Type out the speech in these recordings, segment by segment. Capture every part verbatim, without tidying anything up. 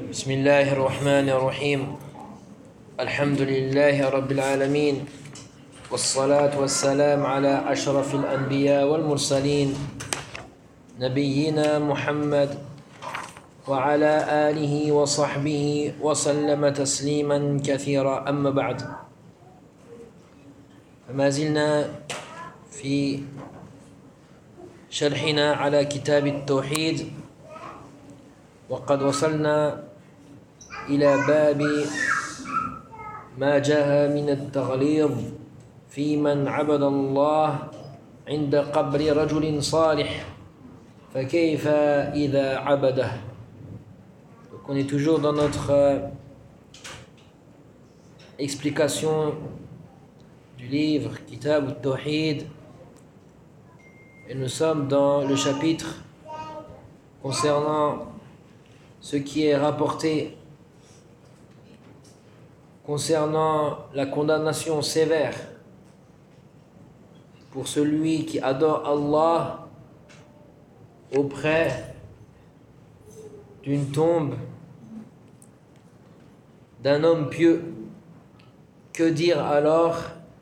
بسم الله الرحمن الرحيم الحمد لله رب العالمين والصلاة والسلام على أشرف الأنبياء والمرسلين نبينا محمد وعلى آله وصحبه وسلم تسليما كثيرا أما بعد فما زلنا في شرحنا على كتاب التوحيد وقد وصلنا إلى باب ما جاء من التغليظ في من عبد الله عند قبر رجل صالح فكيف إذا عبده. Donc on est toujours dans notre euh, explication du livre Kitab al-Tawhid et nous sommes dans le chapitre concernant ce qui est rapporté concernant la condamnation sévère pour celui qui adore Allah auprès d'une tombe d'un homme pieux. Que dire alors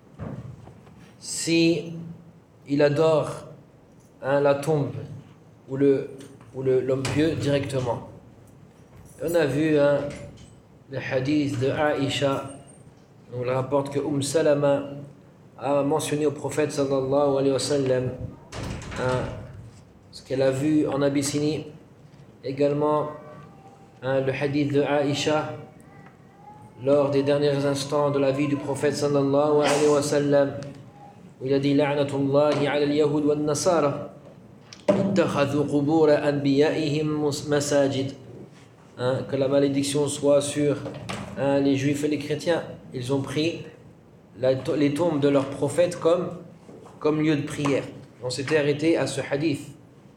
si il adore hein, la tombe ou le ou le, l'homme pieux directement? On a vu hein, le hadith de Aïcha, on le rapporte que Umm Salama a mentionné au prophète sallallahu alayhi wa sallam hein, ce qu'elle a vu en Abyssinie. Également hein, le hadith de Aïcha lors des derniers instants de la vie du prophète sallallahu alayhi wa sallam où il a dit la'natullahi ala al-yahud wa an-nasara ittakhadhu qubur anbiya'ihim masajid. Hein, que la malédiction soit sur hein, les juifs et les chrétiens. Ils ont pris la, les tombes de leurs prophètes comme, comme lieu de prière. On s'était arrêté à ce hadith.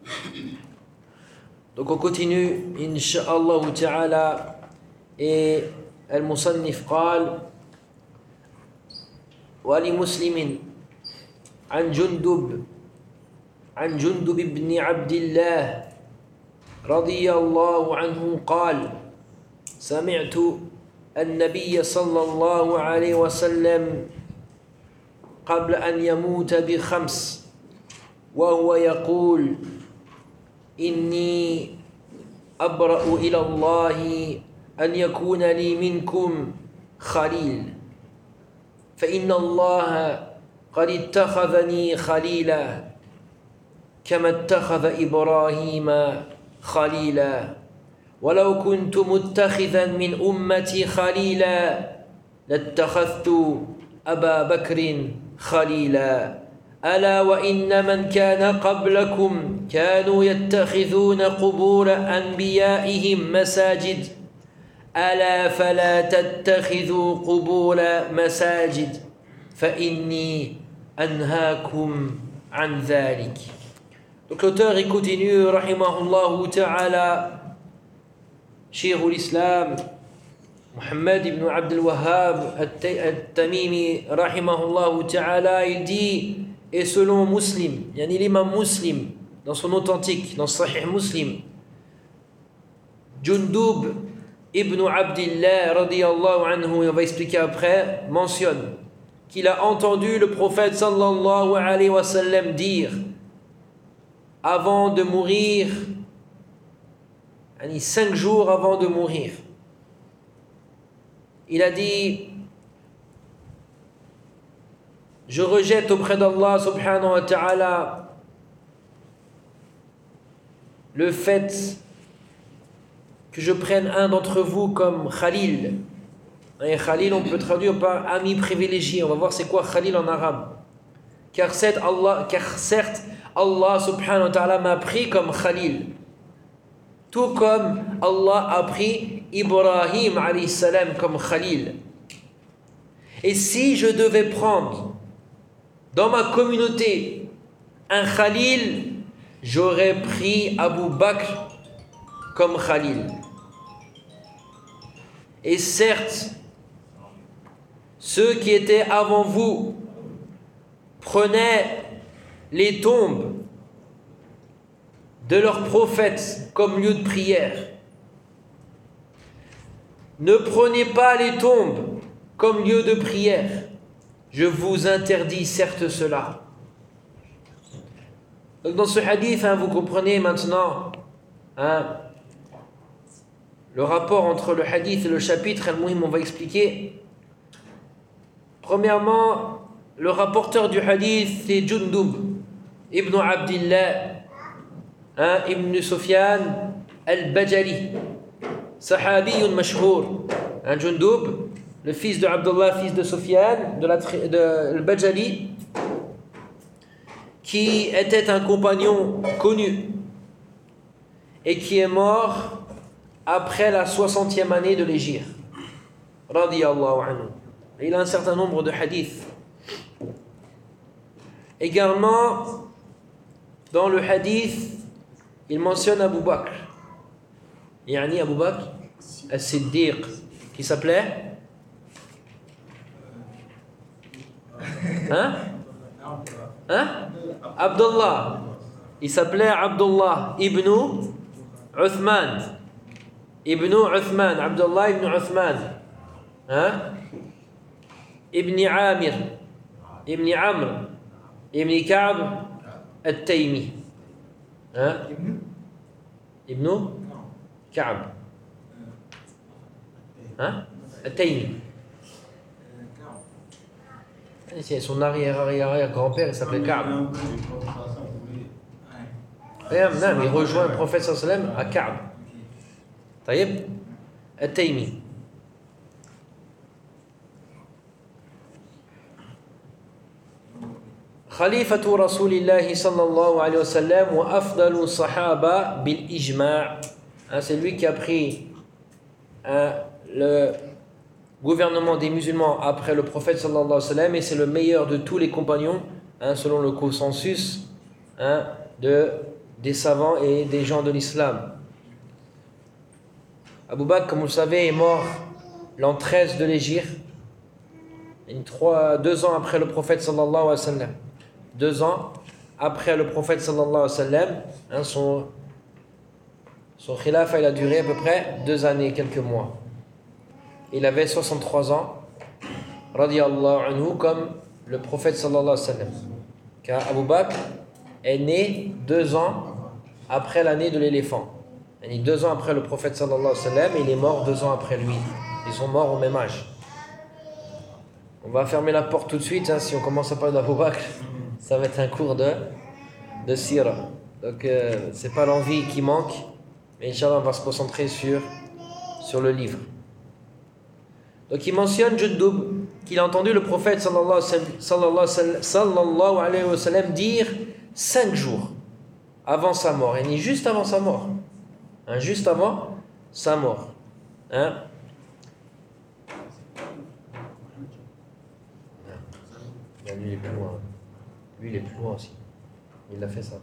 Donc on continue, Inch'Allah ta'ala, et al-Musannif قال ولمسلم عن جندب عن جندب بن عبد الله رضي الله عنه قال سمعت النبي صلى الله عليه وسلم قبل أن يموت بخمس وهو يقول إني أبرأ إلى الله أن يكون لي منكم خليل فإن الله قد اتخذني خليلا كما اتخذ إبراهيم خليلا ولو كنت متخذا من أمتي خليلا لاتخذت أبا بكر خليلا ألا وإن من كان قبلكم كانوا يتخذون قبور أنبيائهم مساجد ألا فلا تتخذوا قبور مساجد فإني أنهاكم عن ذلك. Donc l'auteur il continue, rahimahullah ta'ala, Sheikhul Islam, Muhammad ibn Abdul Wahhab al-Tamimi, rahimahullah ta'ala, il dit, et selon Muslim, yani l'imam Muslim, dans son authentique, dans Sahih Muslim, Jundub ibn Abdillah, radiyallahu anhu, et on va expliquer après, mentionne qu'il a entendu le prophète sallallahu alayhi wa sallam dire, avant de mourir, cinq jours avant de mourir, il a dit: je rejette auprès d'Allah subhanahu wa ta'ala le fait que je prenne un d'entre vous comme Khalil. Et Khalil, on peut traduire par ami privilégié. On va voir c'est quoi Khalil en arabe. Car certes, Allah, car certes, Allah subhanahu wa ta'ala m'a pris comme Khalil. Tout comme Allah a pris Ibrahim alayhi salam comme Khalil. Et si je devais prendre dans ma communauté un Khalil, j'aurais pris Abu Bakr comme Khalil. Et certes, ceux qui étaient avant vous prenaient les tombes de leurs prophètes comme lieu de prière. ne prenez pas les tombes comme lieu de prière. Je vous interdis certes cela. Donc dans ce hadith, hein, vous comprenez maintenant hein, le rapport entre le hadith et le chapitre. Al-Muhim, on va expliquer. Premièrement, le rapporteur du hadith, c'est Jundub ibn Abdillah hein, ibn Sufyan al-Bajali, sahabiyun mashhour. Hein, Jundub, le fils de Abdullah, fils de Sufyan, de, la, de al-Bajali, qui était un compagnon connu et qui est mort après la soixantième année de l'Hégire. Radiyallahu anhu. Il a un certain nombre de hadiths. Également, dans le hadith, il mentionne Abu Bakr. Yani Abu Bakr al-Siddiq, qui s'appelait Hein Hein Abdullah. Il s'appelait Abdullah ibn Uthman. Ibn Uthman. Abdullah ibn Uthman. Hein Ibn Amir. Ibn Amr. Ibn Ka'b al-Taymi. Hein Ibn Ka'b. Hein Al-Taymi. C'est son arrière-arrière-arrière-grand-père, il s'appelait Ka'b. Non, il rejoint le prophète sallallahu alayhi wa sallam à Ka'b. Taïb Al-Taymi. خليفة رسول الله صلى الله عليه وسلم وأفضل الصحابة بالإجماع. C'est lui qui a pris hein, le gouvernement des musulmans après le prophète sallallahu alayhi wa sallam, et c'est le meilleur de tous les compagnons hein, selon le consensus hein, de, des savants et des gens de l'islam. Abu Bakr, comme vous le savez, est mort l'an treize de l'Hégire, deux ans après le prophète sallallahu alayhi wa sallam. Deux ans après le prophète sallallahu alayhi wa sallam, hein, son, son khilafa il a duré à peu près deux années, quelques mois. Il avait soixante-trois ans, radiyallahu anhu, comme le prophète sallallahu alayhi wa sallam. Car Abu Bakr est né deux ans après l'année de l'éléphant. Il est né deux ans après le prophète sallallahu alayhi wa sallam et il est mort deux ans après lui. Ils sont morts au même âge. On va fermer la porte tout de suite, hein, si on commence à parler d'Abu Bakr. Ça va être un cours de, de sira. Donc, euh, c'est pas l'envie qui manque, mais Inch'Allah, on va se concentrer sur, sur le livre. Donc, il mentionne Jundub, qu'il a entendu le prophète sallallahu alayhi wa sallam dire cinq jours avant sa mort. Et ni juste avant sa mort. Hein, juste avant sa mort. Hein? Lui, il est plus loin. Lui, il est plus loin aussi. Il a fait ça.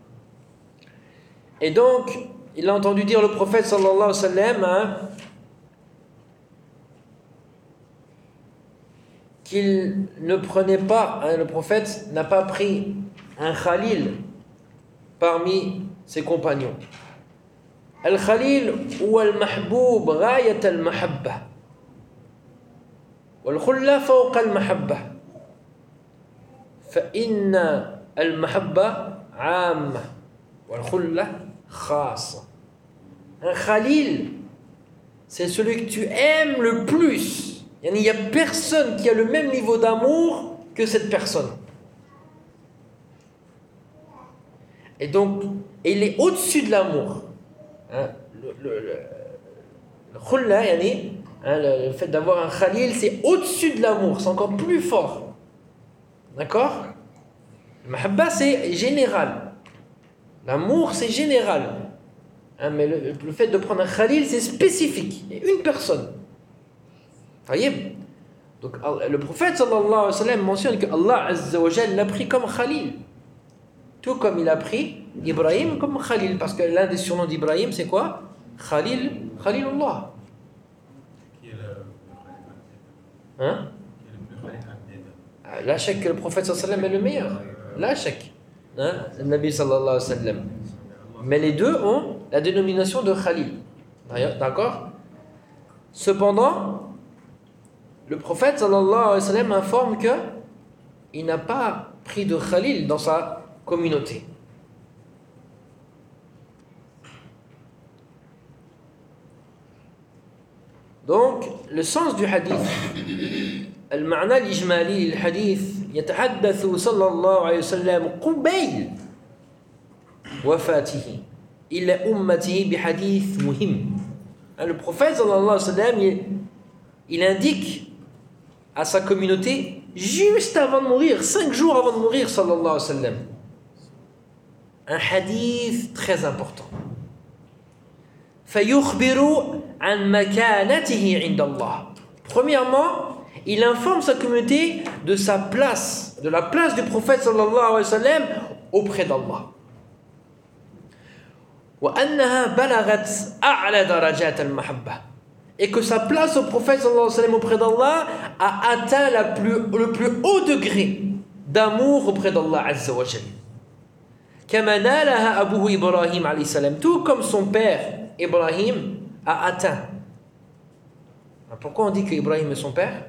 Et donc, il a entendu dire le prophète sallallahu alayhi wa sallam hein, qu'il ne prenait pas, hein, le prophète n'a pas pris un khalil parmi ses compagnons. Al-Khalil ou al-Mahboub ghayat al-Mahabba. Wal-Khulla fawqa al-Mahabba. فإن المحبة عامة والخلة خاصة. Un khalil, c'est celui que tu aimes le plus. Il n'y a personne qui a le même niveau d'amour que cette personne. Et donc, il est au-dessus de l'amour. Hein, le, le, le, le khulla, yani, hein, le, le fait d'avoir un khalil, c'est au-dessus de l'amour, c'est encore plus fort. D'accord? Le mahabba, c'est général. L'amour, c'est général. Hein, mais le, le fait de prendre un khalil, c'est spécifique. Et une personne. Taïb. Donc, le prophète sallallahu alayhi wa sallam mentionne que Allah azza wa jalla l'a pris comme khalil. Tout comme il a pris Ibrahim comme khalil. Parce que l'un des surnoms d'Ibrahim, c'est quoi? Khalil, Khalilullah. Qui est le Hein? La chèque que le prophète sallallahu alayhi wa sallam est le meilleur. La chèque. Hein? Le Nabi sallallahu alayhi wa sallam. Mais les deux ont la dénomination de Khalil. D'accord? Cependant, le prophète sallallahu alayhi wa sallam informe que il n'a pas pris de khalil dans sa communauté. Donc, le sens du hadith, المعنى الإجمالي للحديث يتحدث صلى الله عليه وسلم قبيل وفاته إلى أمته بحديث مهم. Le prophète sallallahu alayhi wa sallam, il, il indique à sa communauté juste avant de mourir, cinq jours avant de mourir, sallallahu alayhi wa sallam, un hadith très important. فيخبر عن مكانته عند الله. Premièrement, il informe sa communauté de sa place, de la place du prophète sallallahu alayhi wa sallam auprès d'Allah. وأنها بلغت أعلى درجات المحبة. Et que sa place au prophète sallallahu alayhi wa sallam auprès d'Allah a atteint la plus, le plus haut degré d'amour auprès d'Allah azza wa jalla. كما نالها أبوه إبراهيم عليه السلام. Tout comme son père Ibrahim a atteint. Pourquoi on dit que Ibrahim est son père?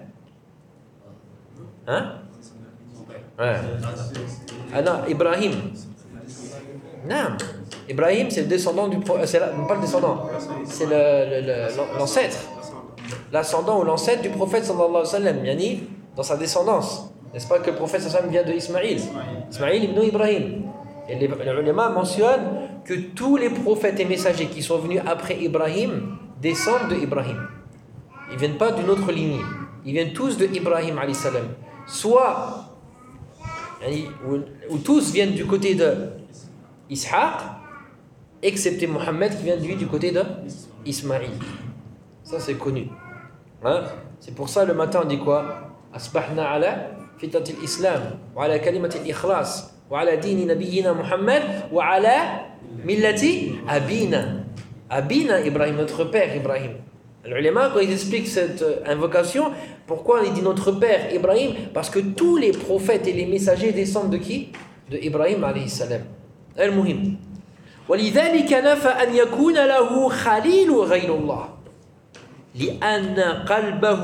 Hein? Ouais. Ah non, Ibrahim. Non. Ibrahim, c'est le descendant du prophète. C'est la, pas le descendant. C'est le, le, le, l'ancêtre. L'ascendant ou l'ancêtre du prophète sallallahu alayhi wa sallam. Yani, dans sa descendance. N'est-ce pas que le prophète sallallahu alayhi wa sallam vient de Ismaïl? Ismaïl ibn Ibrahim. Et les, les ulama mentionnent que tous les prophètes et messagers qui sont venus après Ibrahim descendent de Ibrahim. Ils ne viennent pas d'une autre lignée. Ils viennent tous de Ibrahim alayhi salam. Soit, ou, ou tous viennent du côté de Ishaq, excepté Mohammed qui vient lui du côté de Ismaïl. Ça c'est connu. Hein? C'est pour ça le matin on dit quoi? Asbahna ala fitati al-islam wa ala kalimati al-ikhlas wa ala dini nabiyina Muhammad wa ala millati abina. Abina Ibrahim, notre père Ibrahim. Les ulama, quand ils expliquent cette invocation, pourquoi il dit notre père Ibrahim? Parce que tous les prophètes et les messagers descendent de qui? De Ibrahim alayhi salam. المهم ولذلك نفى أن يكون له خليل غير الله لأن قلبه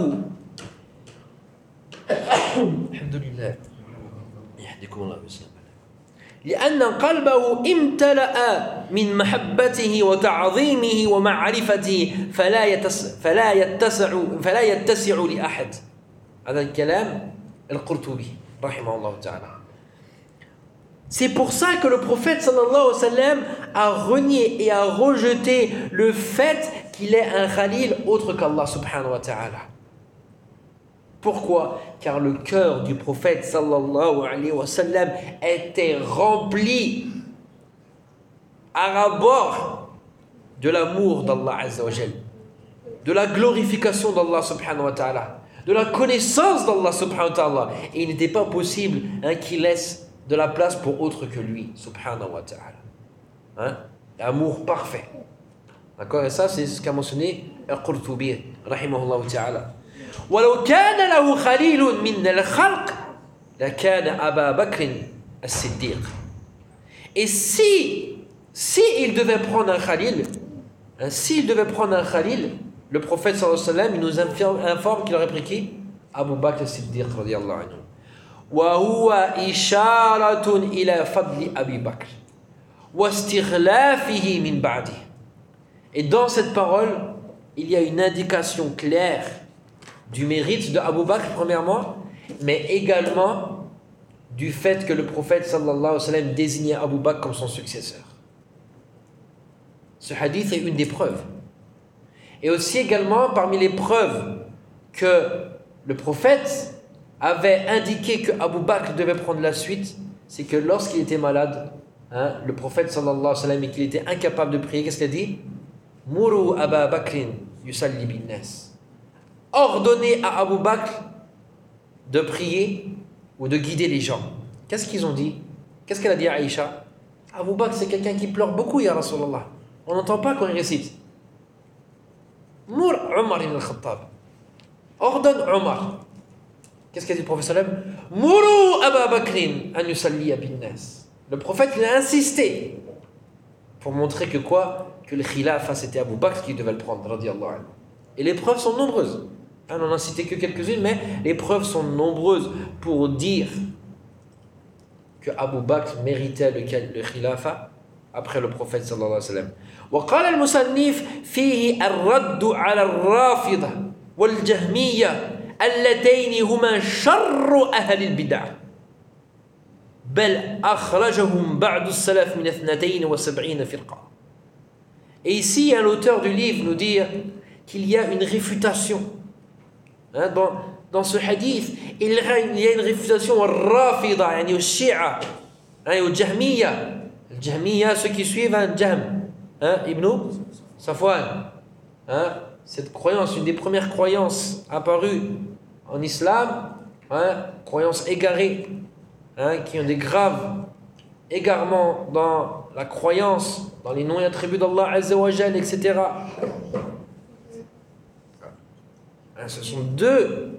الحمد لله يهديكم الله ويسلم لأن قلبه امتلأ من محبته وتعظيمه ومعرفته فلا يتس فلا يتسع فلا يتسع لأحد. هذا الكلام القرطبي رحمه الله تعالى. C'est pour ça que le prophète sallallahu alayhi wa sallam a renié et a rejeté le fait qu'il ait un khalil autre qu'Allah subhanahu wa ta'ala. Pourquoi? Car le cœur du prophète sallallahu alayhi wa sallam était rempli à ras-bord de l'amour d'Allah azza wa jalla, de la glorification d'Allah subhanahu wa ta'ala, de la connaissance d'Allah subhanahu wa ta'ala. Et il n'était pas possible hein, qu'il laisse de la place pour autre que lui, subhanahu wa ta'ala. Hein? L'amour parfait. D'accord? Et ça, c'est ce qu'a mentionné Al-Qurtubi, rahimahullah ta'ala. وَلَوْ كَانَ لَهُ خَلِيلٌ مِنَ الْخَلْقِ لَكَانَ أَبَا بَكْرٍ الصِّدِّيقِ. Et si, si il devait prendre un khalil, hein, s'il devait prendre un khalil, le prophète sallallahu alayhi wa sallam, il nous informe, informe qu'il aurait pris qui? Abu Bakr al-Siddiq radiyallahu anhu. وهو إشارة إلى فضل أبي بكر واستخلافه من بعده. Et dans cette parole, il y a une indication claire du mérite de Abu Bakr premièrement, mais également du fait que le prophète sallallahu alayhi wa sallam désignait Abu Bakr comme son successeur. Ce hadith est une des preuves. Et aussi également parmi les preuves que le prophète avait indiqué que Abu Bakr devait prendre la suite, c'est que lorsqu'il était malade, hein, le prophète sallallahu alayhi wa sallam, et qu'il était incapable de prier, qu'est-ce qu'il a dit? Muru Aba Bakrin yusalli bin nas. Ordonnez à Abu Bakr de prier ou de guider les gens. Qu'est-ce qu'ils ont dit? Qu'est-ce qu'elle a dit à Aïcha? Abu Bakr, c'est quelqu'un qui pleure beaucoup, ya Rasulallah. On n'entend pas quand il récite. Mur Omar ibn al-Khattab. Ordonne Omar. Qu'est-ce qu'a dit le prophète sallam? Muru Aba Bakrin an yusalli bin nas. Le prophète, il a insisté pour montrer que quoi? Que le khilafa, c'était Abu Bakr qui devait le prendre, radiyallahu anhu. Et les preuves sont nombreuses. On n'en a cité que quelques-unes, mais les preuves sont nombreuses pour dire que Abu Bakr méritait le, le khilafa après le prophète sallallahu alayhi wa sallam. وقال المصنف فيه الرد على الرافضة والجهمية اللتين هما شر أهل البدع بل أخرجهم بعض السلف من اثنتين وسبعين فرقة. Et ici, hein, l'auteur du livre nous dit qu'il y a une réfutation. Hein, dans, dans ce hadith, il y a une réfutation au Rafida, yani au Shia, hein, au Jahmiya. Le Jahmiya, ceux qui suivent un Jahm, hein, Ibn Safwan. Hein, cette croyance, une des premières croyances apparues en islam, hein, croyances égarées, hein, qui ont des graves égarements dans la croyance, dans les noms et attributs d'Allah Azza wa Jal, et cetera. Ce sont deux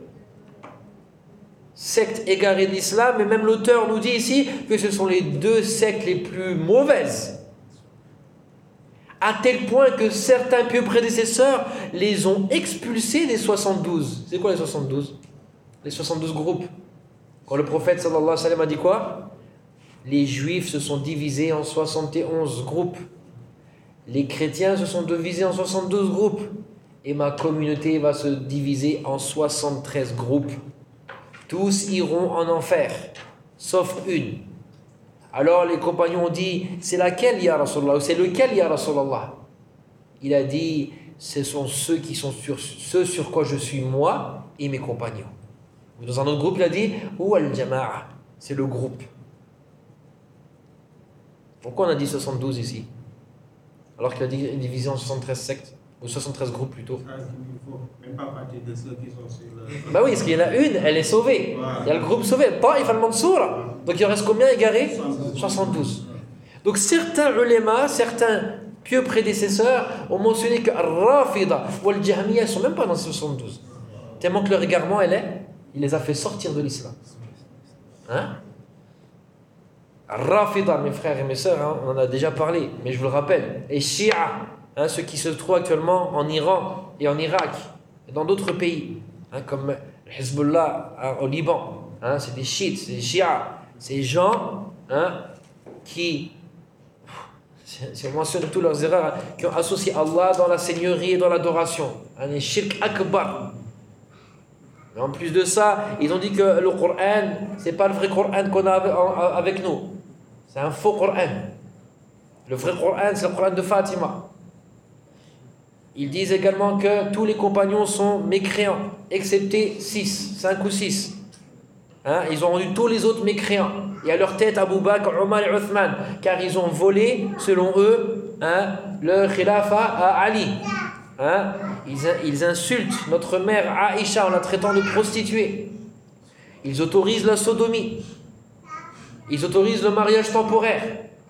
sectes égarées de l'islam, et même l'auteur nous dit ici que ce sont les deux sectes les plus mauvaises. À tel point que certains pieux prédécesseurs les ont expulsés des soixante-douze. C'est quoi les soixante-douze? Les soixante-douze groupes. Quand le prophète sallallahu alayhi wa sallam a dit quoi? Les juifs se sont divisés en soixante et onze groupes. Les chrétiens se sont divisés en soixante-douze groupes. Et ma communauté va se diviser en soixante-treize groupes. Tous iront en enfer, sauf une. Alors les compagnons ont dit, c'est laquelle ya Rasulallah? Ou c'est lequel ya Rasulallah? Il a dit, ce sont ceux qui sont sur ceux sur quoi je suis moi et mes compagnons. Dans un autre groupe, il a dit, ou al-jama'a, c'est le groupe. Pourquoi on a dit soixante-douze ici? Alors qu'il a dit divisé en soixante-treize sectes? Ou soixante-treize groupes plutôt. Il ne faut même pas partir de ceux qui sont sur le... Bah oui, parce qu'il y en a une, elle est sauvée. Il y a le groupe sauvé, Ta'if al-Mansoura. Donc il en reste combien égarés? soixante-douze. Donc certains ulémas, certains pieux prédécesseurs ont mentionné que Rafida ou Al-Jahmiya ne sont même pas dans ces soixante-douze. Tellement que leur égarement, elle est, il les a fait sortir de l'islam. Hein? Rafida, mes frères et mes sœurs, hein, on en a déjà parlé, mais je vous le rappelle. Et Shia, hein, ceux qui se trouvent actuellement en Iran et en Irak et dans d'autres pays, hein, comme le Hezbollah hein, au Liban, hein, c'est des chiites, c'est des chiites, ces gens hein, qui, si on mentionne tous leurs erreurs, hein, qui ont associé Allah dans la seigneurie et dans l'adoration, hein, les shirk akbar. Mais en plus de ça, ils ont dit que le Coran, c'est pas le vrai Coran qu'on a avec nous, c'est un faux Coran. Le vrai Coran, c'est le Coran de Fatima. Ils disent également que tous les compagnons sont mécréants, excepté six, cinq ou six. Hein, ils ont rendu tous les autres mécréants. Et à leur tête, Abu Bakr, Omar et Uthman, car ils ont volé, selon eux, hein, le khilafa à Ali. Hein, ils, ils insultent notre mère Aïcha en la traitant de prostituée. Ils autorisent la sodomie. Ils autorisent le mariage temporaire.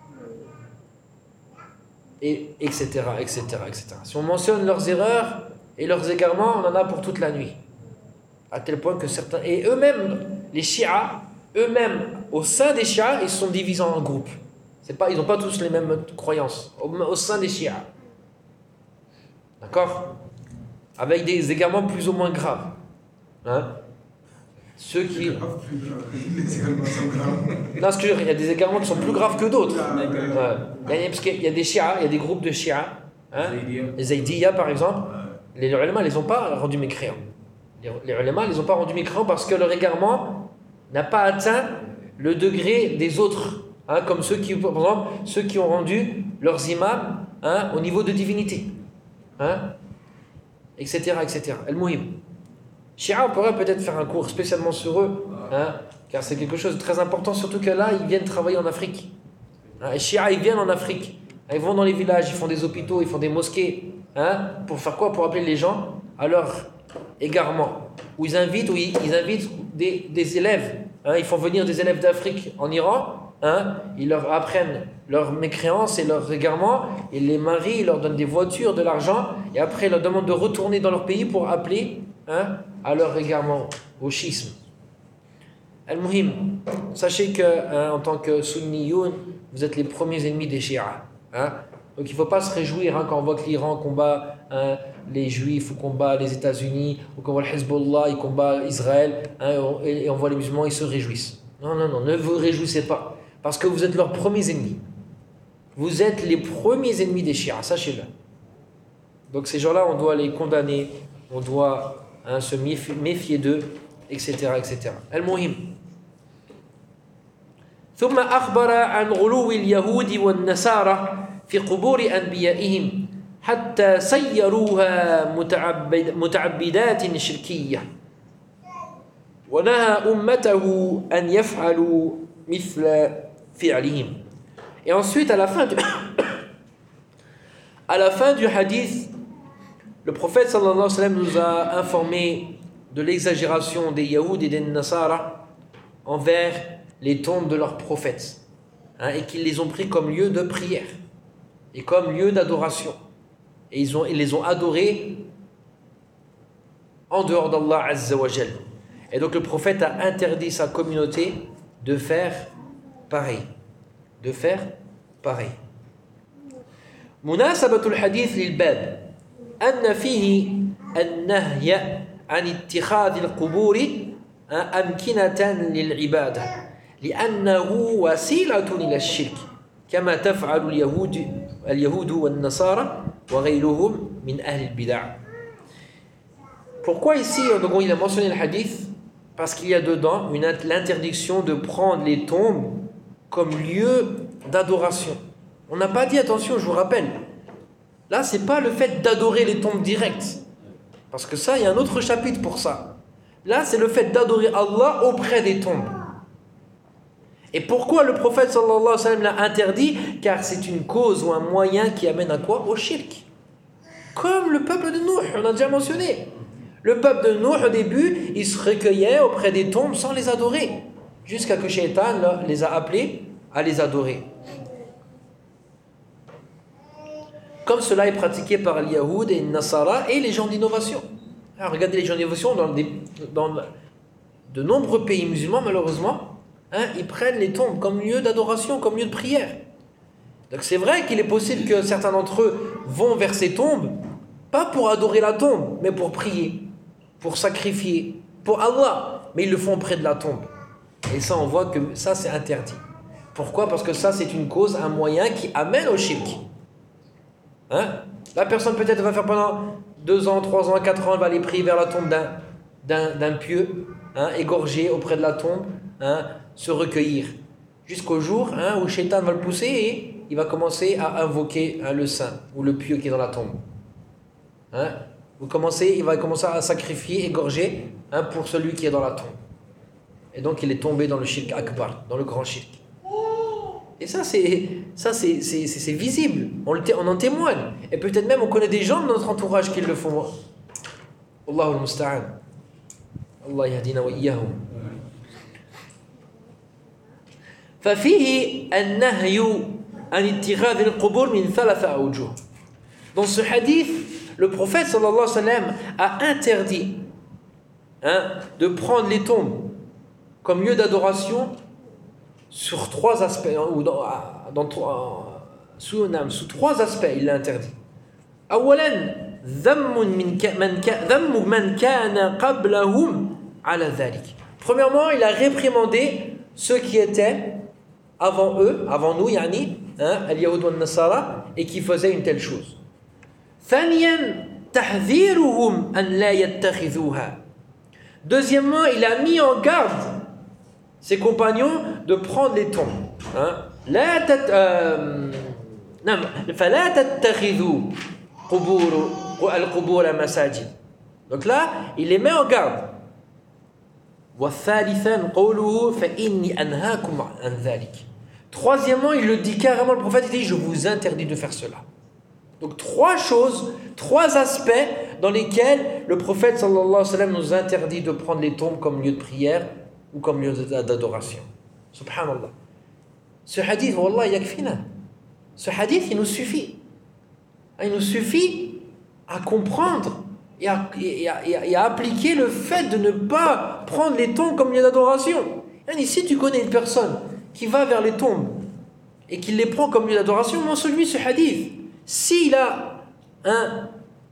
Et etc, etc, et cetera. Si on mentionne leurs erreurs et leurs égarements, on en a pour toute la nuit. À tel point que certains... Et eux-mêmes, les chiites, eux-mêmes, au sein des chiites, ils se sont divisés en groupes. C'est pas, ils n'ont pas tous les mêmes croyances. Au, au sein des chiites. D'accord? Avec des égarements plus ou moins graves. Hein? Ceux qui... Les égarements sont graves. Non, ce que je veux dire, il y a des égarements qui sont plus graves que d'autres. Ouais. Parce qu'il y a des chiites, il y a des groupes de chiites. Hein? Les Zaydiyya, par exemple, les ulémas ne les ont pas rendus mécréants. Les ulémas ne les ont pas rendus mécréants parce que leur égarement n'a pas atteint le degré des autres. Hein? Comme ceux qui, par exemple, ceux qui ont rendu leurs imams hein, au niveau de divinité. Hein? Etc. etc. Al-Muhim. Shia, on pourrait peut-être faire un cours spécialement sur eux, hein, car c'est quelque chose de très important, surtout que là, ils viennent travailler en Afrique. Hein, les Shia, ils viennent en Afrique. Ils vont dans les villages, ils font des hôpitaux, ils font des mosquées. Hein, pour faire quoi? Pour appeler les gens à leur égarement. Où ils invitent, où ils, ils invitent des, des élèves. Hein, ils font venir des élèves d'Afrique en Iran. Hein, ils leur apprennent leurs mécréances et leurs égarements. Ils les marient, ils leur donnent des voitures, de l'argent. Et après, ils leur demandent de retourner dans leur pays pour appeler hein, à leur égarement, au schisme. Al-Muhim, sachez que hein, en tant que sunniyoun, vous êtes les premiers ennemis des chiites. Hein. Donc il ne faut pas se réjouir hein, quand on voit que l'Iran combat hein, les Juifs, ou qu'on bat les États-Unis, ou qu'on voit le Hezbollah, ils combattent Israël, hein, et, et on voit les musulmans, ils se réjouissent. Non, non, non, ne vous réjouissez pas, parce que vous êtes leurs premiers ennemis. Vous êtes les premiers ennemis des chiites, sachez-le. Donc ces gens-là, on doit les condamner, on doit hein, se méfier d'eux, et cetera, et cetera. Al-Muhim. ثم أخبر عن غلو اليهود والنصارى في قبور أنبيائهم حتى سيروها متعبد متعبدات شركية ونهى أمته أن يفعلوا مثل فعلهم. Et ensuite, à la fin du, à la fin du hadith, le prophète sallallahu alayhi wa sallam nous a informé de l'exagération des Yahoud et des Nasara envers les tombes de leurs prophètes, hein, et qu'ils les ont pris comme lieu de prière et comme lieu d'adoration. Et ils, ont, ils les ont adorés en dehors d'Allah Azza wa Jal. Et donc le prophète a interdit sa communauté de faire pareil. De faire pareil. مناسبة الحديث للباب أن فيه النهي عن اتخاذ القبور أمكنة للعبادة لأنه وسيلة إلى الشرك كما تفعل اليهود اليهود والنصارى وغيرهم من أهل البدع. Pourquoi ici, donc il a mentionné le hadith? Parce qu'il y a dedans une, l'interdiction de prendre les tombes comme lieu d'adoration. On n'a pas dit, attention, je vous rappelle, là c'est pas le fait d'adorer les tombes directes, parce que ça, il y a un autre chapitre pour ça. Là c'est le fait d'adorer Allah auprès des tombes. Et pourquoi le prophète sallallahu alayhi wa sallam l'a interdit? Car c'est une cause ou un moyen qui amène à quoi? Au shirk. Comme le peuple de Nuh, on a déjà mentionné. Le peuple de Nuh, au début, il se recueillait auprès des tombes sans les adorer, jusqu'à que Shaitan là, les a appelés à les adorer. Comme cela est pratiqué par les Yahoud et les Nasara et les gens d'innovation. Alors, regardez les gens d'innovation dans, des, dans de nombreux pays musulmans, malheureusement, hein, ils prennent les tombes comme lieu d'adoration, comme lieu de prière. Donc c'est vrai qu'il est possible que certains d'entre eux vont vers ces tombes, pas pour adorer la tombe, mais pour prier, pour sacrifier, pour Allah. Mais ils le font près de la tombe. Et ça, on voit que ça, c'est interdit. Pourquoi? Parce que ça, c'est une cause, un moyen qui amène au shirk. Hein? La personne peut-être va faire pendant deux ans, trois ans, quatre ans, elle va aller prier vers la tombe d'un, d'un, d'un pieux, hein, égorgé auprès de la tombe, hein, se recueillir. Jusqu'au jour hein, où Shaitan va le pousser et il va commencer à invoquer hein, le saint ou le pieux qui est dans la tombe. Hein? Vous commencez, il va commencer à sacrifier, égorger hein, pour celui qui est dans la tombe. Et donc il est tombé dans le shirk akbar, dans le grand shirk. Et ça, c'est, ça c'est, c'est, c'est, c'est visible, on, le, on en témoigne. Et peut-être même on connaît des gens de notre entourage qui le font. Allahu al-musta'an. Allah yahdina wa iyyahum. ففيه النهي عن اتخاذ القبور من ثلاثة أوجه. Dans ce hadith, le prophète sallallahu alayhi wa sallam a interdit hein, de prendre les tombes comme lieu d'adoration sur trois aspects, ou dans, dans, sous, non, sous trois aspects, il l'a interdit. أولا ذم من ذم من كان قبلهم على ذلك. Premièrement, il a réprimandé ceux qui étaient avant eux, avant nous, yani, hein, al-Yahoud wal-Nasara, et qui faisaient une telle chose. ثانيا تحذيرهم أن لا يتخذوها. Deuxièmement, il a mis en garde ses compagnons de prendre les tombes. Hein. لا تت... euh... نعم فلا تتخذوا قبور القبور مساجد. Donc là, il les met en garde. وثالثا قوله فإني أنهاكم عن ذلك. Troisièmement, il le dit carrément, le prophète il dit je vous interdis de faire cela. Donc trois choses, trois aspects dans lesquels le prophète sallallahu alayhi wa sallam nous interdit de prendre les tombes comme lieu de prière ou comme lieu d'adoration. Subhanallah. Ce hadith, wallah, yakfina. Ce hadith, il nous suffit. Il nous suffit à comprendre et à, et, à, et, à, et à appliquer le fait de ne pas prendre les tombes comme lieu d'adoration. Et si tu connais une personne qui va vers les tombes et qui les prend comme lieu d'adoration, mentionne-lui ce hadith. S'il a un,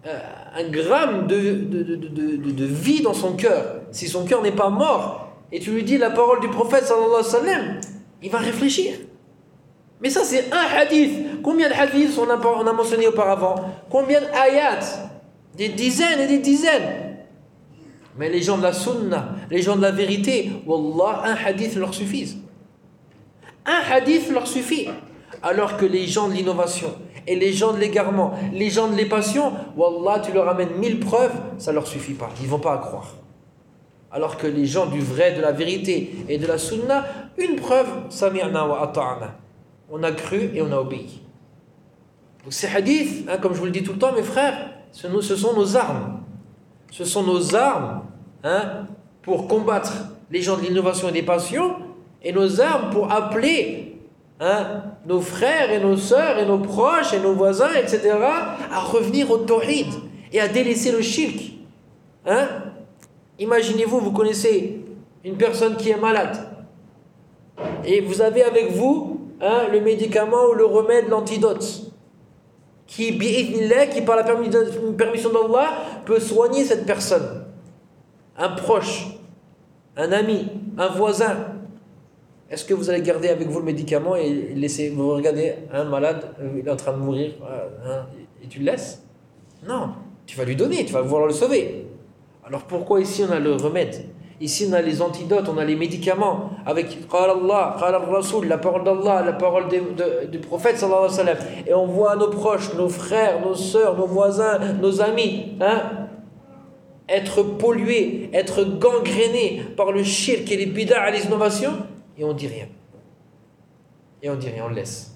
euh, un gramme de, de, de, de, de, de vie dans son cœur, si son cœur n'est pas mort, et tu lui dis la parole du prophète sallallahu alayhi wa sallam, il va réfléchir. Mais ça c'est un hadith. Combien de hadiths on a, on a mentionné auparavant? Combien d'ayats? Des dizaines et des dizaines. Mais les gens de la sunna, les gens de la vérité, wallah, un hadith leur suffit. Un hadith leur suffit. Alors que les gens de l'innovation et les gens de l'égarement, les gens de l'épassion, wallah, tu leur amènes mille preuves, ça leur suffit pas. Ils vont pas croire. Alors que les gens du vrai, de la vérité et de la sunna, une preuve, sami'na wa ata'na. On a cru et on a obéi. Donc ces hadiths, hein, comme je vous le dis tout le temps, mes frères, ce, ce sont nos armes. Ce sont nos armes hein, pour combattre les gens de l'innovation et des passions, et nos armes pour appeler hein, nos frères et nos sœurs et nos proches et nos voisins, et cetera, à revenir au tawhid et à délaisser le shirk. Hein? Imaginez-vous, vous connaissez une personne qui est malade, et vous avez avec vous hein, le médicament ou le remède, l'antidote, qui, qui par la permission d'Allah, peut soigner cette personne. Un proche, un ami, un voisin. Est-ce que vous allez garder avec vous le médicament et laisser, vous regardez un malade, il est en train de mourir, hein, et tu le laisses? Non, tu vas lui donner, tu vas vouloir le sauver. Alors pourquoi ici on a le remède? Ici on a les antidotes, on a les médicaments avec Qala Allah, Qala Rasoul, la parole d'Allah, la parole de, de, du prophète sallallahu alayhi wa sallam. Et on voit nos proches, nos frères, nos sœurs, nos voisins, nos amis hein, être pollués, être gangrénés par le shirk et les bid'a et les innovations, et on dit rien. Et on dit rien, on le laisse.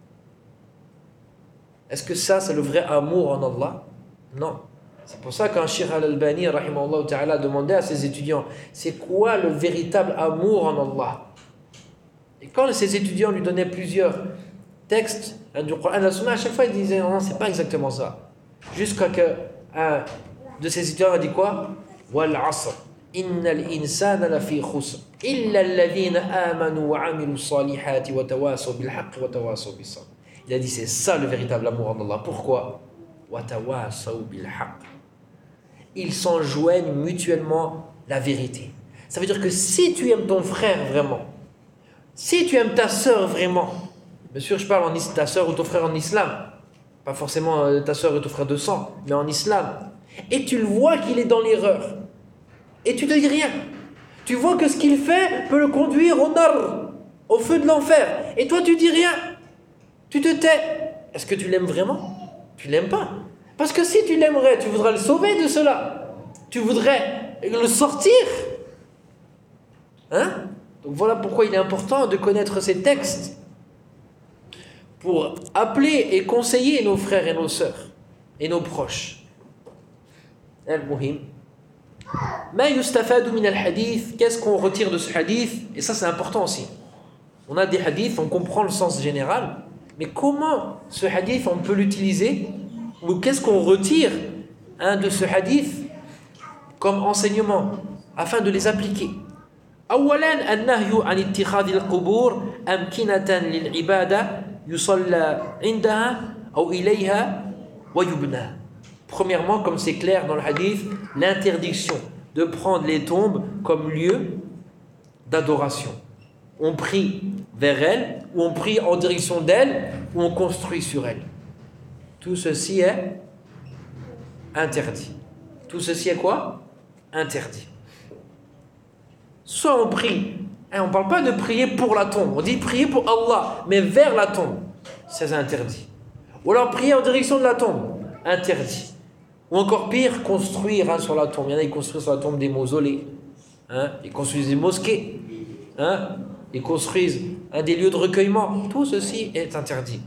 Est-ce que ça c'est le vrai amour en Allah? Non. C'est pour ça qu'un Cheikh Al-Albani rahimahullah ta'ala demandait à ses étudiants, c'est quoi le véritable amour en Allah? Et quand ses étudiants lui donnaient plusieurs textes hein, du Coran et de la Sunna, à chaque fois il disait non, c'est pas exactement ça. Jusqu'à que un de ses étudiants a dit quoi? Wal asr innal insana lafi khusr illa alladhina amanu wa amilu salihati wa tawasaw bil haqq wa tawasaw bis sabr. Il a dit c'est ça le véritable amour en Allah. Pourquoi? Wa tawasaw bil haqq. Ils s'enjoignent mutuellement la vérité. Ça veut dire que si tu aimes ton frère vraiment, si tu aimes ta sœur vraiment, bien sûr je parle en ta sœur ou ton frère en islam, pas forcément ta sœur ou ton frère de sang, mais en islam, et tu le vois qu'il est dans l'erreur, et tu ne dis rien, tu vois que ce qu'il fait peut le conduire au nar, au feu de l'enfer, et toi tu dis rien, tu te tais. Est-ce que tu l'aimes vraiment? Tu l'aimes pas. Parce que si tu l'aimerais, tu voudrais le sauver de cela. Tu voudrais le sortir. Hein? Donc voilà pourquoi il est important de connaître ces textes pour appeler et conseiller nos frères et nos sœurs et nos proches. Al-Muhim. Ma yustafadu min al-hadith. Qu'est-ce qu'on retire de ce hadith? Et ça c'est important aussi. On a des hadiths, on comprend le sens général, mais comment ce hadith on peut l'utiliser? Ou qu'est-ce qu'on retire hein, de ce hadith comme enseignement afin de les appliquer? أولاً النهي عن اتخاذ القبور أمكنة للعبادة يصلى عندها أو إليها ويبنى. Premièrement, comme c'est clair dans le hadith, l'interdiction de prendre les tombes comme lieu d'adoration. On prie vers elles, ou on prie en direction d'elles, ou on construit sur elles. Tout ceci est interdit. Tout ceci est quoi? Interdit. Soit on prie, hein, on ne parle pas de prier pour la tombe, on dit prier pour Allah, mais vers la tombe, c'est interdit. Ou alors prier en direction de la tombe, interdit. Ou encore pire, construire hein, sur la tombe. Il y en a qui construisent sur la tombe des mausolées, hein, ils construisent des mosquées, hein, ils construisent hein, des lieux de recueillement. Tout ceci est interdit.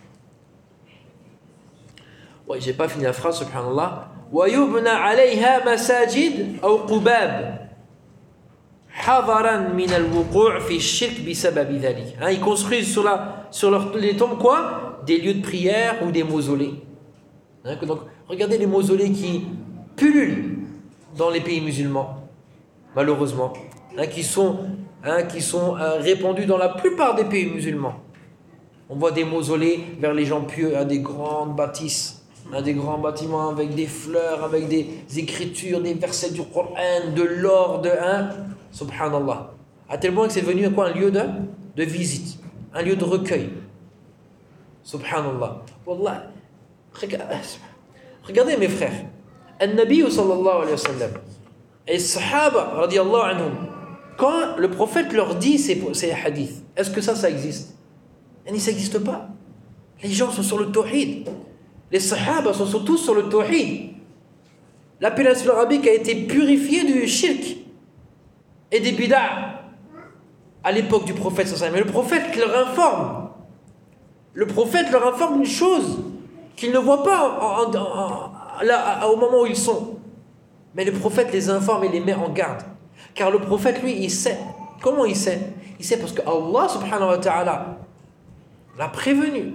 Ouais, j'ai pas fini la phrase, subhanallah. وَيُبْنَى عَلَيْهَا مَسَاجِدْ أَوْ قُبَابٍ حَذَرًا مِنَ الْوُقُوعِ فِي الشِّرْكِ بِسَبَبِ ذَلِكَ. Ils construisent sur, la, sur leur, les tombes quoi? Des lieux de prière ou des mausolées. Hein, donc, regardez les mausolées qui pullulent dans les pays musulmans, malheureusement, hein, qui sont, hein, qui sont euh, répandus dans la plupart des pays musulmans. On voit des mausolées vers les gens pieux, hein, des grandes bâtisses. Un des grands bâtiments avec des fleurs, avec des écritures, des versets du Coran, de l'or, de un. Subhanallah. À tel point que c'est devenu quoi, un lieu de, de visite, un lieu de recueil. Subhanallah. Wallah. Regardez mes frères. An-Nabi sallallahu alayhi wa sallam et les Sahaba radiyallahu anhum, quand le prophète leur dit ces, ces hadiths, est-ce que ça, ça existe? Et ça n'existe pas. Les gens sont sur le tawhid. Les Sahaba sont tous sur le tawhid. La péninsule arabique a été purifiée du shirk et des bid'ah à l'époque du prophète sallallahu alayhi wa sallam. Mais le prophète leur informe. Le prophète leur informe une chose qu'ils ne voient pas en, en, en, là, au moment où ils sont. Mais le prophète les informe et les met en garde. Car le prophète, lui, il sait. Comment il sait? Il sait parce que Allah subhanahu wa ta'ala l'a prévenu.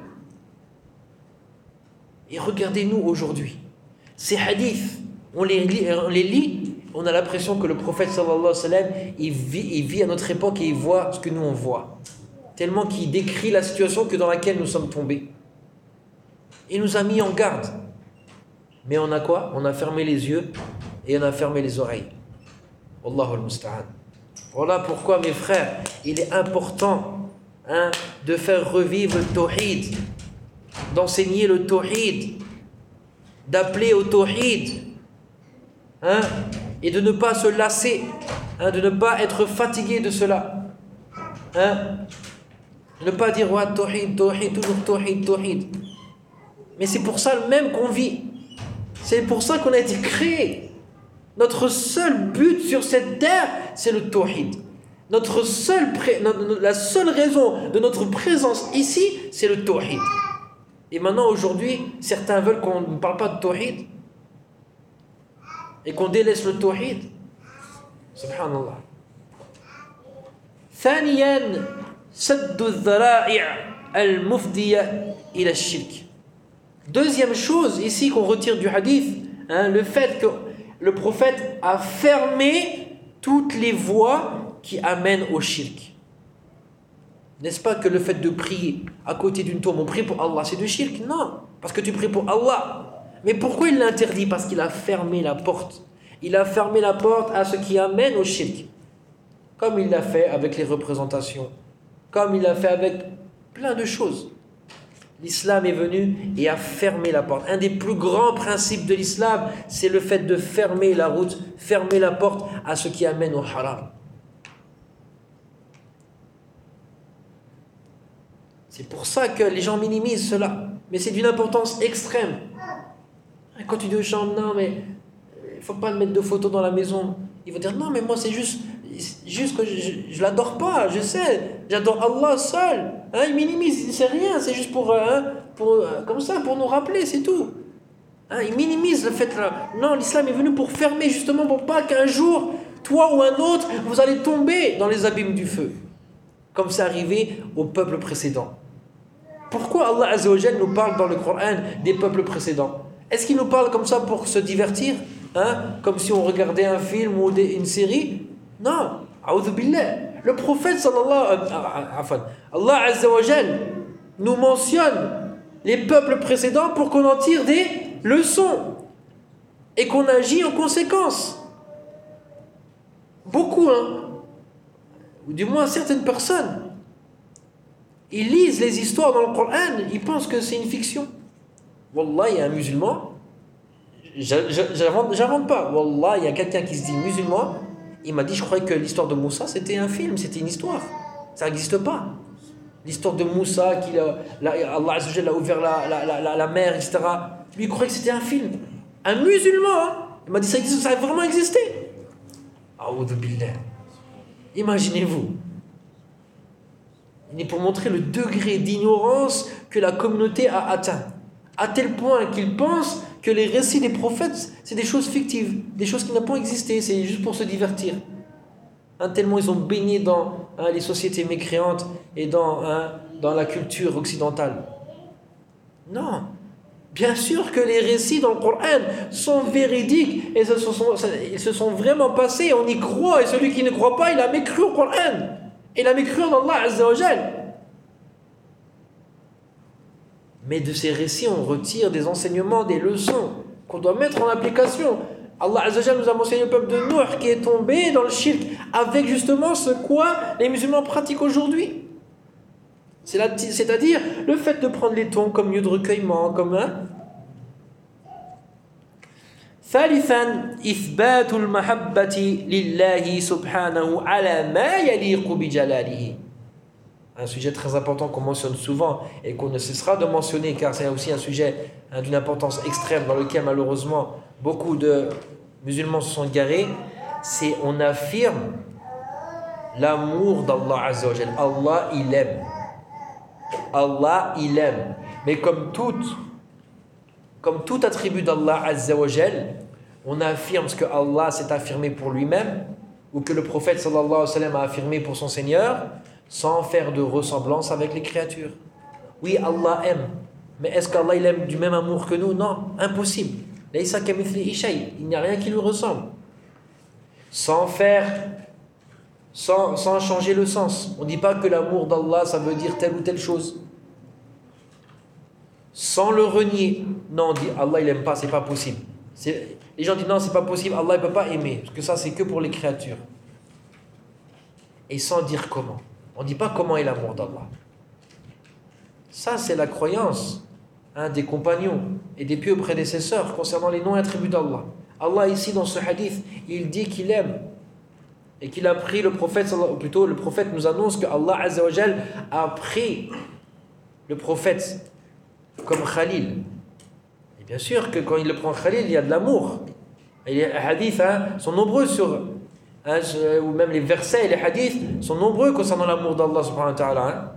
Et regardez-nous aujourd'hui. Ces hadiths, on les lit, on les lit, on a l'impression que le prophète sallallahu alayhi wa sallam, il vit, il vit à notre époque et il voit ce que nous on voit. Tellement qu'il décrit la situation que dans laquelle nous sommes tombés. Il nous a mis en garde. Mais on a quoi? On a fermé les yeux et on a fermé les oreilles. Wallahu al-musta'an. Voilà pourquoi, mes frères, il est important hein, de faire revivre le tawhid, d'enseigner le tawhid, d'appeler au tawhid, hein, et de ne pas se lasser, hein, de ne pas être fatigué de cela. Hein, ne pas dire ouais, tawhid, tawhid, toujours tawhid, tawhid. Mais c'est pour ça même qu'on vit. C'est pour ça qu'on a été créé. Notre seul but sur cette terre, c'est le tawhid. Notre seul pré... La seule raison de notre présence ici, c'est le tawhid. Et maintenant, aujourd'hui, certains veulent qu'on ne parle pas de tawhid et qu'on délaisse le tawhid. Subhanallah. ثانيا سد الذرائع المفضية إلى الشرك. Deuxième chose ici qu'on retire du hadith, hein, le fait que le prophète a fermé toutes les voies qui amènent au shirk. N'est-ce pas que le fait de prier à côté d'une tombe, on prie pour Allah, c'est du shirk? Non, parce que tu pries pour Allah. Mais pourquoi il l'interdit? Parce qu'il a fermé la porte. Il a fermé la porte à ce qui amène au shirk. Comme il l'a fait avec les représentations, comme il l'a fait avec plein de choses. L'islam est venu et a fermé la porte. Un des plus grands principes de l'islam, c'est le fait de fermer la route, fermer la porte à ce qui amène au haram. C'est pour ça que les gens minimisent cela. Mais c'est d'une importance extrême. Quand tu dis aux gens, non mais il ne faut pas mettre de photos dans la maison. Ils vont dire, non mais moi c'est juste, juste que je ne l'adore pas, je sais. J'adore Allah seul. Hein, ils minimisent, c'est rien, c'est juste pour, hein, pour, comme ça, pour nous rappeler, c'est tout. Hein, ils minimisent le fait là. Non, l'islam est venu pour fermer, justement pour pas qu'un jour, toi ou un autre, vous allez tomber dans les abîmes du feu. Comme c'est arrivé au peuple précédent. Pourquoi Allah Azza wa Jal nous parle dans le Coran des peuples précédents? Est-ce qu'il nous parle comme ça pour se divertir, hein? Comme si on regardait un film ou des, une série? Non, a'udhu billah. Le prophète sallallahu alayhi Allah Azza wa Jal nous mentionne les peuples précédents pour qu'on en tire des leçons et qu'on agit en conséquence. Beaucoup, hein, ou du moins certaines personnes, ils lisent les histoires dans le Coran, ils pensent que c'est une fiction. Wallah, il y a un musulman, j'invente, j'invente pas. Wallah, il y a quelqu'un qui se dit musulman, il m'a dit, je croyais que l'histoire de Moussa, c'était un film, c'était une histoire. Ça n'existe pas. L'histoire de Moussa, qui a, la, Allah Azza wa Jalla a ouvert la, la, la, la, la mer, et cetera. Lui, il croyait que c'était un film. Un musulman, hein, il m'a dit, ça existe, ça a vraiment existé. A'udhu billah. Imaginez-vous. Il est pour montrer le degré d'ignorance que la communauté a atteint. À tel point qu'ils pensent que les récits des prophètes, c'est des choses fictives, des choses qui n'ont pas existé, c'est juste pour se divertir. Hein, tellement ils ont baigné dans hein, les sociétés mécréantes et dans, hein, dans la culture occidentale. Non. Bien sûr que les récits dans le Coran sont véridiques et se sont, ils se sont vraiment passés, on y croit, et celui qui ne croit pas, il a mécru au Coran. Il a mécru en Allah Azza wa Jal. Mais de ces récits, on retire des enseignements, des leçons qu'on doit mettre en application. Allah Azza wa Jalla nous a mentionné le peuple de Nuh qui est tombé dans le shirk avec justement ce quoi les musulmans pratiquent aujourd'hui. C'est la, c'est-à-dire le fait de prendre les tombes comme lieu de recueillement, comme un. ثالثا إثبات المحبة لله سبحانه على ما يليق بجلاله. Un sujet très important qu'on mentionne souvent et qu'on ne cessera de mentionner car c'est aussi un sujet hein, d'une importance extrême dans lequel malheureusement beaucoup de musulmans se sont égarés, c'est on affirme l'amour d'Allah Azza wa Jal. Allah il aime. Allah il aime. Mais comme toute comme tout attribut d'Allah Azza wa Jal, on affirme ce que Allah s'est affirmé pour lui-même ou que le prophète sallallahu alayhi wa sallam a affirmé pour son Seigneur, sans faire de ressemblance avec les créatures. Oui, Allah aime, mais est-ce qu'Allah il aime du même amour que nous? Non, impossible. Laysa kamithlihi shay, il n'y a rien qui lui ressemble. Sans faire, sans, sans changer le sens. On ne dit pas que l'amour d'Allah ça veut dire telle ou telle chose. Sans le renier. Non, on dit Allah il aime pas, c'est pas possible. C'est, les gens disent non, c'est pas possible, Allah ne peut pas aimer, parce que ça c'est que pour les créatures. Et sans dire comment. On ne dit pas comment est l'amour d'Allah. Ça, c'est la croyance hein, des compagnons et des pieux prédécesseurs concernant les noms et attributs d'Allah. Allah, ici, dans ce hadith, il dit qu'il aime et qu'il a pris le prophète, ou plutôt le prophète nous annonce que Allah Azza wa Jal a pris le prophète comme Khalil. Et bien sûr que quand il le prend Khalil, il y a de l'amour. Et les hadiths hein, sont nombreux sur... Hein, ou même les versets et les hadiths sont nombreux concernant l'amour d'Allah subhanahu wa ta'ala. Hein.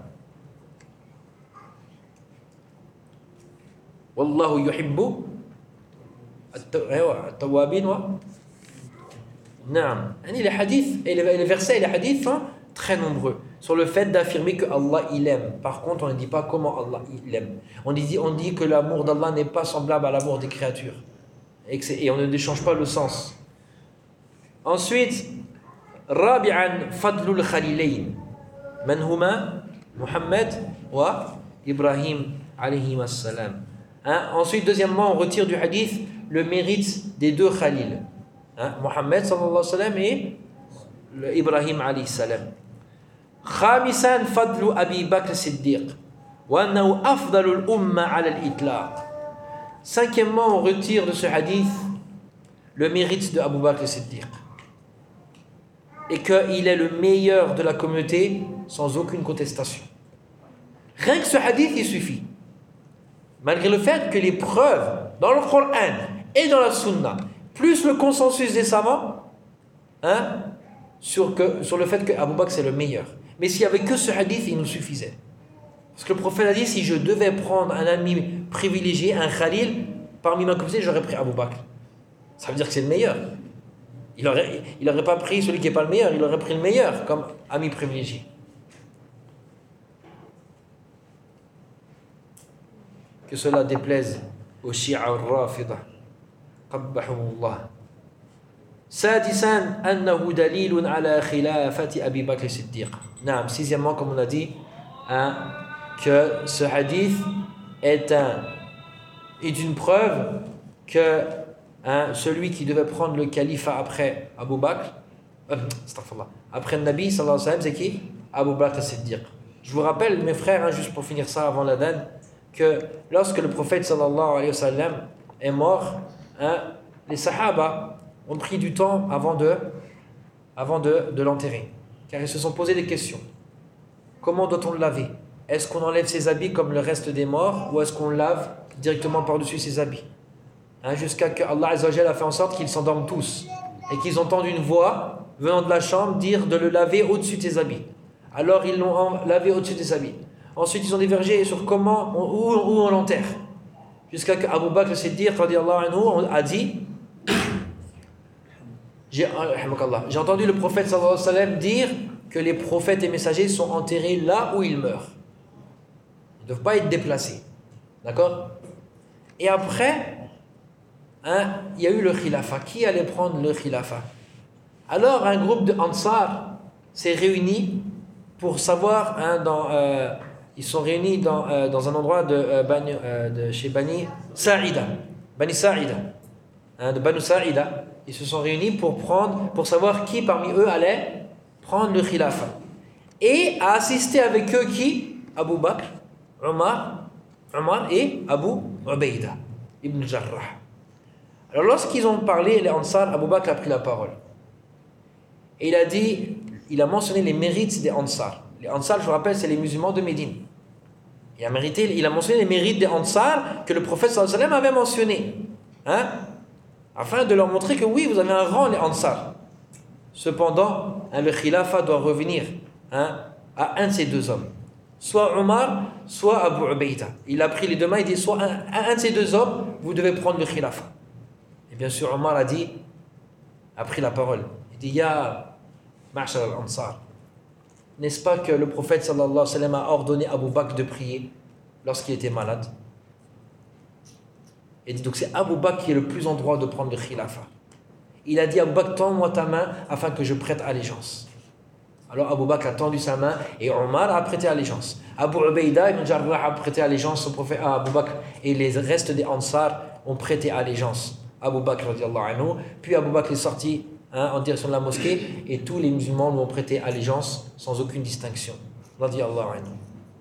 Wallahu yuhibbu at-tawwabin wa Naam. Les hadiths et les versets et les hadiths sont très nombreux sur le fait d'affirmer que Allah il aime. Par contre, on ne dit pas comment Allah il aime. On dit, on dit que l'amour d'Allah n'est pas semblable à l'amour des créatures. Et, que et on ne change pas le sens. Ensuite, رابعا فضل الخليلين من هما محمد وإبراهيم عليهما السلام. Hein? Ensuite, deuxièmement, on retire du hadith le mérite des deux Khalil, hein? Mohammed sallallahu alayhi wa sallam et Ibrahim alayhi salam. خامسا فضل أبي بكر الصديق وأنه أفضل الأمة على الإطلاق. Cinquièmement, on retire de ce hadith le mérite de Abu Bakr al-Siddiq et qu'il est le meilleur de la communauté sans aucune contestation. Rien que ce hadith, il suffit. Malgré le fait que les preuves dans le Coran et dans la Sunna, plus le consensus des savants, hein, sur, que, sur le fait que Abu Bakr c'est le meilleur. Mais s'il n'y avait que ce hadith, il nous suffisait. Parce que le prophète a dit, si je devais prendre un ami privilégié, un Khalil, parmi ma communauté, j'aurais pris Abu Bakr. Ça veut dire que c'est le meilleur. Il n'aurait il aurait pas pris celui qui n'est pas le meilleur, il aurait pris le meilleur comme ami privilégié. Que cela déplaise aux Shi'a al-Rafida. Qabbahumullah. Sadisan, annahu dalilun ala khilafati Abi Bakr as-Siddiq. Naam, sixièmement, comme on a dit, hein, que ce hadith est, un, est une preuve que hein, celui qui devait prendre le califat après Abu Bakr, euh, après le Nabi sallallahu alayhi wa sallam, c'est qui? Abu Bakr as-Siddiq. Je vous rappelle, mes frères, hein, juste pour finir ça avant l'adhan, que lorsque le prophète sallallahu alayhi wa sallam est mort, hein, les sahaba ont pris du temps avant de, avant de, de l'enterrer. Car ils se sont posé des questions. Comment doit-on le laver? Est-ce qu'on enlève ses habits comme le reste des morts ou est-ce qu'on lave directement par-dessus ses habits? Hein, jusqu'à que Allah Azza wa Jalla a fait en sorte qu'ils s'endorment tous et qu'ils entendent une voix venant de la chambre dire de le laver au-dessus de tes habits. Alors ils l'ont lavé au-dessus des habits. Ensuite ils ont divergé sur comment, on, où, où on l'enterre. Jusqu'à que Abu Bakr Siddiq radiyallahu anhu a dit j'ai, j'ai entendu le prophète sallallahu alayhi wa sallam dire que les prophètes et messagers sont enterrés là où ils meurent. Ils ne doivent pas être déplacés. D'accord? Et après, hein, il y a eu le khilafa. Qui allait prendre le khilafa? Alors, un groupe de Ansar s'est réuni pour savoir, hein, dans, euh, ils sont réunis dans, euh, dans un endroit de, euh, Bani, euh, de chez Bani Sa'ida. Bani Sa'ida. Hein, de Banu Sa'ida. Ils se sont réunis pour prendre, pour savoir qui parmi eux allait prendre le khilafa. Et a assisté avec eux qui? Abu Bakr, Omar, Omar et Abu Ubaïda ibn Jarrah. Alors lorsqu'ils ont parlé, les Ansar, Abu Bakr a pris la parole. Et il a dit, il a mentionné les mérites des Ansar. Les Ansar, je vous rappelle, c'est les musulmans de Médine. Il a, mérité, il a mentionné les mérites des Ansar que le prophète sallallahu alayhi wa sallam avait mentionné. Hein? Afin de leur montrer que oui, vous avez un rang, les Ansar. Cependant, hein, le khilafa doit revenir hein, à un de ces deux hommes. Soit Omar, soit Abu Ubaïda. Il a pris les deux mains, il dit, soit un, un de ces deux hommes, vous devez prendre le khilafa. Et bien sûr, Omar a dit, a pris la parole. Il dit, Ya ma'shar al-Ansar. N'est-ce pas que le prophète sallallahu alayhi wa sallam a ordonné à Abu Bakr de prier lorsqu'il était malade? Il dit donc c'est Abu Bakr qui est le plus en droit de prendre le khilafa. Il a dit à Abu Bakr, tends-moi ta main afin que je prête allégeance. Alors Abu Bakr a tendu sa main et Omar a prêté allégeance. Abu Ubaïda ibn Jarrah a prêté allégeance au prophète à Abu Bakr et les restes des Ansar ont prêté allégeance à Abu Bakr radiyallahu anhu. Puis Abu Bakr est sorti hein, en direction de la mosquée et tous les musulmans lui ont prêté allégeance sans aucune distinction. Radiyallahu anhu.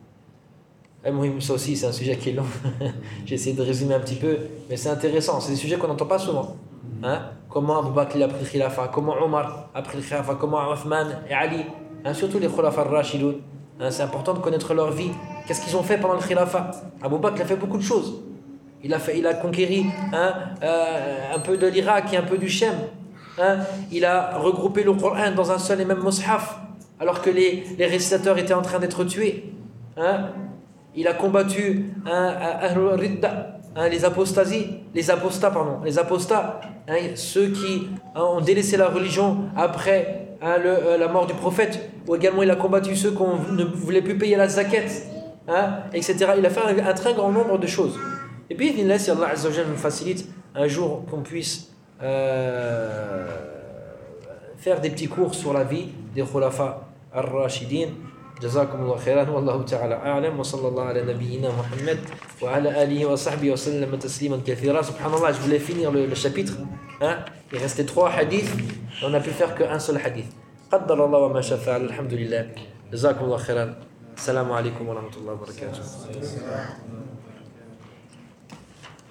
Ça aussi, c'est un sujet qui est long. J'ai essayé de résumer un petit peu, mais c'est intéressant. C'est des sujets qu'on n'entend pas souvent. Hein? Comment Abu Bakr a pris le khilafa, comment Omar a pris le khilafa, comment Othman et Ali, hein? Surtout les khulafa ar-Rashidun. Hein? C'est important de connaître leur vie. Qu'est-ce qu'ils ont fait pendant le khilafa? Abu Bakr a fait beaucoup de choses. Il a, fait, il a conquéri hein, euh, un peu de l'Irak et un peu du Shem. Hein? Il a regroupé le Coran dans un seul et même mushaf, alors que les, les récitateurs étaient en train d'être tués. Hein? Il a combattu hein, Ahlul Ridda, hein, les apostasies, les apostats, pardon, les apostats, hein, ceux qui hein, ont délaissé la religion après hein, le, euh, la mort du prophète. Ou également il a combattu ceux qui ne voulaient plus payer la zakat, hein, et cetera. Il a fait un, un très grand nombre de choses. Et puis, si Allah Azza wa Jalla nous facilite un jour qu'on puisse euh, faire des petits cours sur la vie des khulafa ar-Rashidin. جزاكم الله خيرا والله تعالى أعلم وصلى الله على نبينا محمد وعلى آله وصحبه وسلم تسليما كثيرا. Subhanallah, je voulais finir le, le chapitre. Hein? Il restait trois hadiths. On n'a pu faire qu'un seul hadith. قدر الله وما شاء فعل. الحمد لله. جزاكم الله خيرا. السلام عليكم ورحمة الله وبركاته.